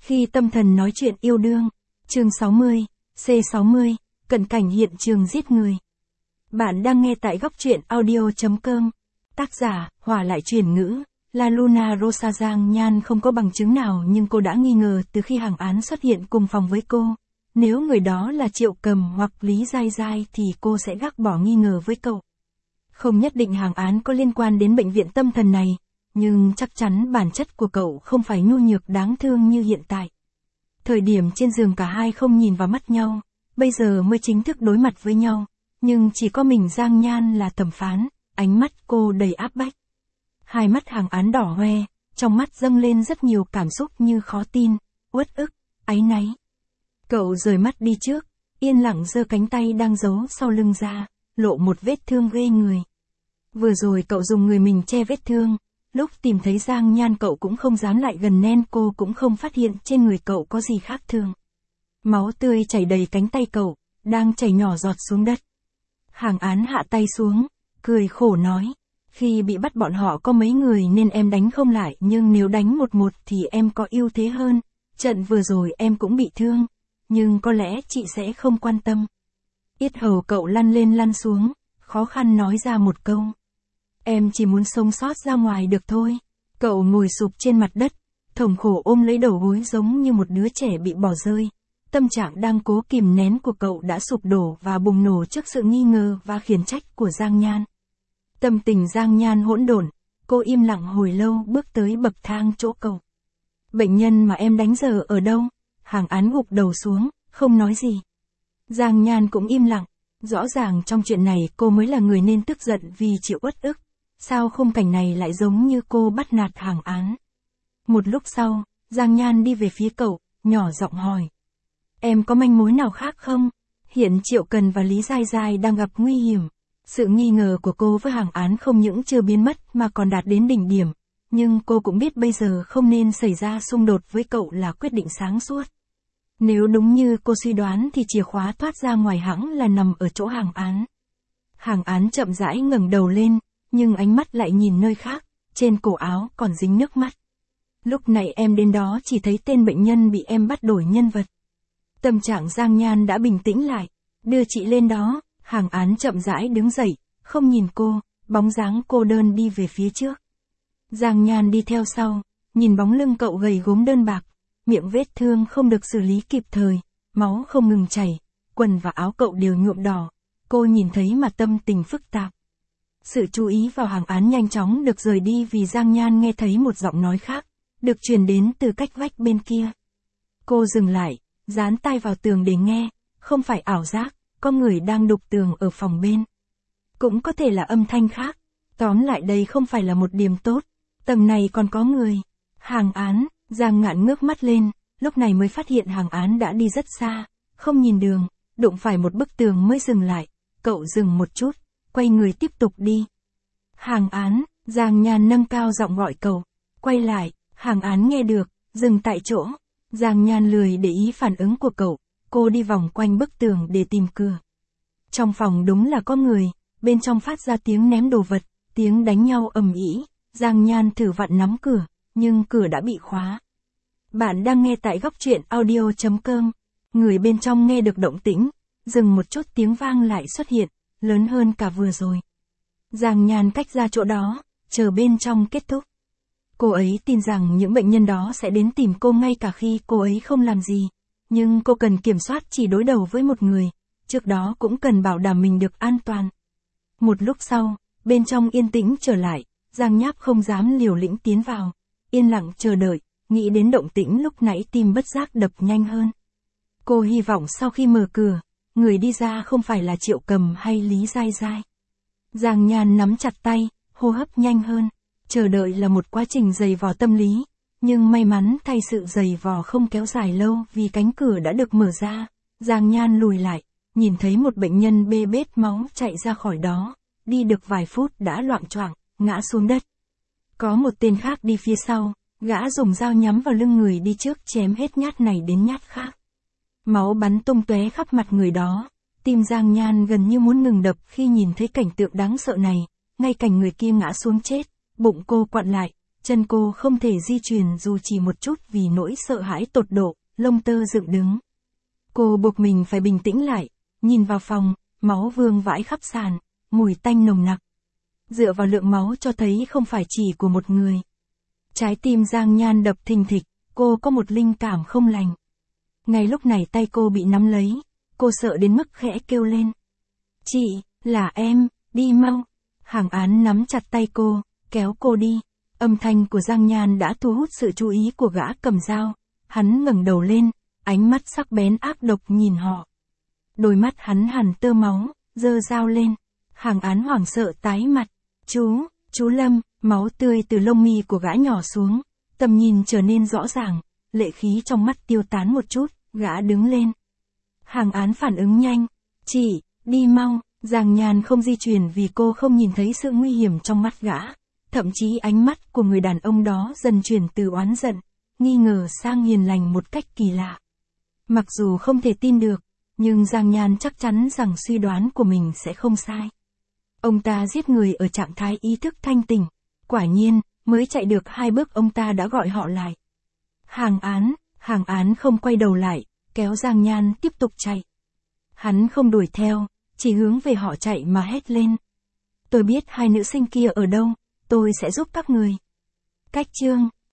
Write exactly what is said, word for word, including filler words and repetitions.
Khi tâm thần nói chuyện yêu đương, chương sáu mươi, C sáu mươi, cận cảnh hiện trường giết người. Bạn đang nghe tại góc truyện audio.com. Tác giả, Hỏa lại chuyển ngữ, La Luna Rosa. Giang Nhan không có bằng chứng nào nhưng cô đã nghi ngờ từ khi Hằng Án xuất hiện cùng phòng với cô. Nếu người đó là Triệu Cầm hoặc Lý Giai Giai thì cô sẽ gác bỏ nghi ngờ với cậu. Không nhất định Hằng Án có liên quan đến bệnh viện tâm thần này, nhưng chắc chắn bản chất của cậu không phải nhu nhược đáng thương như hiện tại. Thời điểm trên giường cả hai không nhìn vào mắt nhau, bây giờ mới chính thức đối mặt với nhau, nhưng chỉ có mình Giang Nhan là thẩm phán, ánh mắt cô đầy áp bách. Hai mắt Hằng Án đỏ hoe, trong mắt dâng lên rất nhiều cảm xúc như khó tin, uất ức, áy náy. Cậu rời mắt đi trước, yên lặng giơ cánh tay đang giấu sau lưng ra, lộ một vết thương ghê người. Vừa rồi cậu dùng người mình che vết thương, lúc tìm thấy Giang Nhan cậu cũng không dám lại gần nên cô cũng không phát hiện trên người cậu có gì khác thường. Máu tươi chảy đầy cánh tay cậu, đang chảy nhỏ giọt xuống đất. Hằng Án hạ tay xuống, cười khổ nói, khi bị bắt bọn họ có mấy người nên em đánh không lại, nhưng nếu đánh một một thì em có ưu thế hơn, trận vừa rồi em cũng bị thương, nhưng có lẽ chị sẽ không quan tâm. Yết hầu cậu lăn lên lăn xuống, khó khăn nói ra một câu. Em chỉ muốn sống sót ra ngoài được thôi. Cậu ngồi sụp trên mặt đất, thống khổ ôm lấy đầu gối giống như một đứa trẻ bị bỏ rơi. Tâm trạng đang cố kìm nén của cậu đã sụp đổ và bùng nổ trước sự nghi ngờ và khiển trách của Giang Nhan. Tâm tình Giang Nhan hỗn độn, cô im lặng hồi lâu bước tới bậc thang chỗ cậu. Bệnh nhân mà em đánh giờ ở đâu? Hằng Án gục đầu xuống, không nói gì. Giang Nhan cũng im lặng, rõ ràng trong chuyện này cô mới là người nên tức giận vì chịu uất ức. Sao khung cảnh này lại giống như cô bắt nạt Hằng Án? Một lúc sau, Giang Nhan đi về phía cậu, nhỏ giọng hỏi. Em có manh mối nào khác không? Hiện Triệu Cần và Lý Giai Giai đang gặp nguy hiểm. Sự nghi ngờ của cô với Hằng Án không những chưa biến mất mà còn đạt đến đỉnh điểm. Nhưng cô cũng biết bây giờ không nên xảy ra xung đột với cậu là quyết định sáng suốt. Nếu đúng như cô suy đoán thì chìa khóa thoát ra ngoài hãng là nằm ở chỗ Hằng Án. Hằng Án chậm rãi ngẩng đầu lên, nhưng ánh mắt lại nhìn nơi khác, trên cổ áo còn dính nước mắt. Lúc này em đến đó chỉ thấy tên bệnh nhân bị em bắt đổi nhân vật. Tâm trạng Giang Nhan đã bình tĩnh lại, đưa chị lên đó. Hằng Án chậm rãi đứng dậy, không nhìn cô, bóng dáng cô đơn đi về phía trước. Giang Nhan đi theo sau, nhìn bóng lưng cậu gầy gốm đơn bạc, miệng vết thương không được xử lý kịp thời, máu không ngừng chảy, quần và áo cậu đều nhuộm đỏ. Cô nhìn thấy mà tâm tình phức tạp. Sự chú ý vào Hằng Án nhanh chóng được rời đi vì Giang Nhan nghe thấy một giọng nói khác, được truyền đến từ cách vách bên kia. Cô dừng lại, dán tai vào tường để nghe, không phải ảo giác, có người đang đục tường ở phòng bên. Cũng có thể là âm thanh khác, tóm lại đây không phải là một điểm tốt, tầng này còn có người. Hằng Án, Giang Ngạn ngước mắt lên, lúc này mới phát hiện Hằng Án đã đi rất xa, không nhìn đường, đụng phải một bức tường mới dừng lại, cậu dừng một chút, quay người tiếp tục đi. Hằng Án, Giang Nhan nâng cao giọng gọi cậu, quay lại, Hằng Án nghe được, dừng tại chỗ. Giang Nhan lười để ý phản ứng của cậu, cô đi vòng quanh bức tường để tìm cửa. Trong phòng đúng là có người, bên trong phát ra tiếng ném đồ vật, tiếng đánh nhau ầm ĩ. Giang Nhan thử vặn nắm cửa, nhưng cửa đã bị khóa. Bạn đang nghe tại góc truyện audio.com. Người bên trong nghe được động tĩnh, dừng một chút tiếng vang lại xuất hiện, lớn hơn cả vừa rồi. Giang Nhan cách ra chỗ đó, chờ bên trong kết thúc. Cô ấy tin rằng những bệnh nhân đó sẽ đến tìm cô ngay cả khi cô ấy không làm gì. Nhưng cô cần kiểm soát chỉ đối đầu với một người, trước đó cũng cần bảo đảm mình được an toàn. Một lúc sau, bên trong yên tĩnh trở lại, Giang Nháp không dám liều lĩnh tiến vào, yên lặng chờ đợi, nghĩ đến động tĩnh lúc nãy tim bất giác đập nhanh hơn. Cô hy vọng sau khi mở cửa, người đi ra không phải là Triệu Cầm hay Lý Giai Giai. Giang Nhan nắm chặt tay, hô hấp nhanh hơn, chờ đợi là một quá trình dày vò tâm lý, nhưng may mắn thay sự dày vò không kéo dài lâu vì cánh cửa đã được mở ra. Giang Nhan lùi lại, nhìn thấy một bệnh nhân bê bết máu chạy ra khỏi đó, đi được vài phút đã loạng choạng, ngã xuống đất. Có một tên khác đi phía sau, gã dùng dao nhắm vào lưng người đi trước chém hết nhát này đến nhát khác. Máu bắn tung tóe khắp mặt người đó, tim Giang Nhan gần như muốn ngừng đập khi nhìn thấy cảnh tượng đáng sợ này, ngay cảnh người kia ngã xuống chết, bụng cô quặn lại, Chân cô không thể di chuyển dù chỉ một chút vì nỗi sợ hãi tột độ, lông tơ dựng đứng. Cô buộc mình phải bình tĩnh lại, nhìn vào phòng, máu vương vãi khắp sàn, mùi tanh nồng nặc. Dựa vào lượng máu cho thấy không phải chỉ của một người. Trái tim Giang Nhan đập thình thịch, cô có một linh cảm không lành. Ngay lúc này tay cô bị nắm lấy, cô sợ đến mức khẽ kêu lên. Chị, là em, đi mau. Hàng Án nắm chặt tay cô, kéo cô đi. Âm thanh của Giang Nhan đã thu hút sự chú ý của gã cầm dao. Hắn ngẩng đầu lên, ánh mắt sắc bén ác độc nhìn họ. Đôi mắt hắn hằn tơ máu, giơ dao lên. Hàng Án hoảng sợ tái mặt. Chú, chú Lâm, máu tươi từ lông mi của gã nhỏ xuống. Tầm nhìn trở nên rõ ràng, lệ khí trong mắt tiêu tán một chút, gã đứng lên. Hàng Án phản ứng nhanh. Chị, đi mau. Giang Nhan không di chuyển vì cô không nhìn thấy sự nguy hiểm trong mắt gã. Thậm chí ánh mắt của người đàn ông đó dần chuyển từ oán giận, nghi ngờ sang hiền lành một cách kỳ lạ. Mặc dù không thể tin được, nhưng Giang Nhan chắc chắn rằng suy đoán của mình sẽ không sai. Ông ta giết người ở trạng thái ý thức thanh tỉnh. Quả nhiên, mới chạy được hai bước ông ta đã gọi họ lại. Hàng Án, Hàng Án không quay đầu lại, kéo Giang Nhan tiếp tục chạy. Hắn không đuổi theo, chỉ hướng về họ chạy mà hét lên. Tôi biết hai nữ sinh kia ở đâu, tôi sẽ giúp các người. Cách chương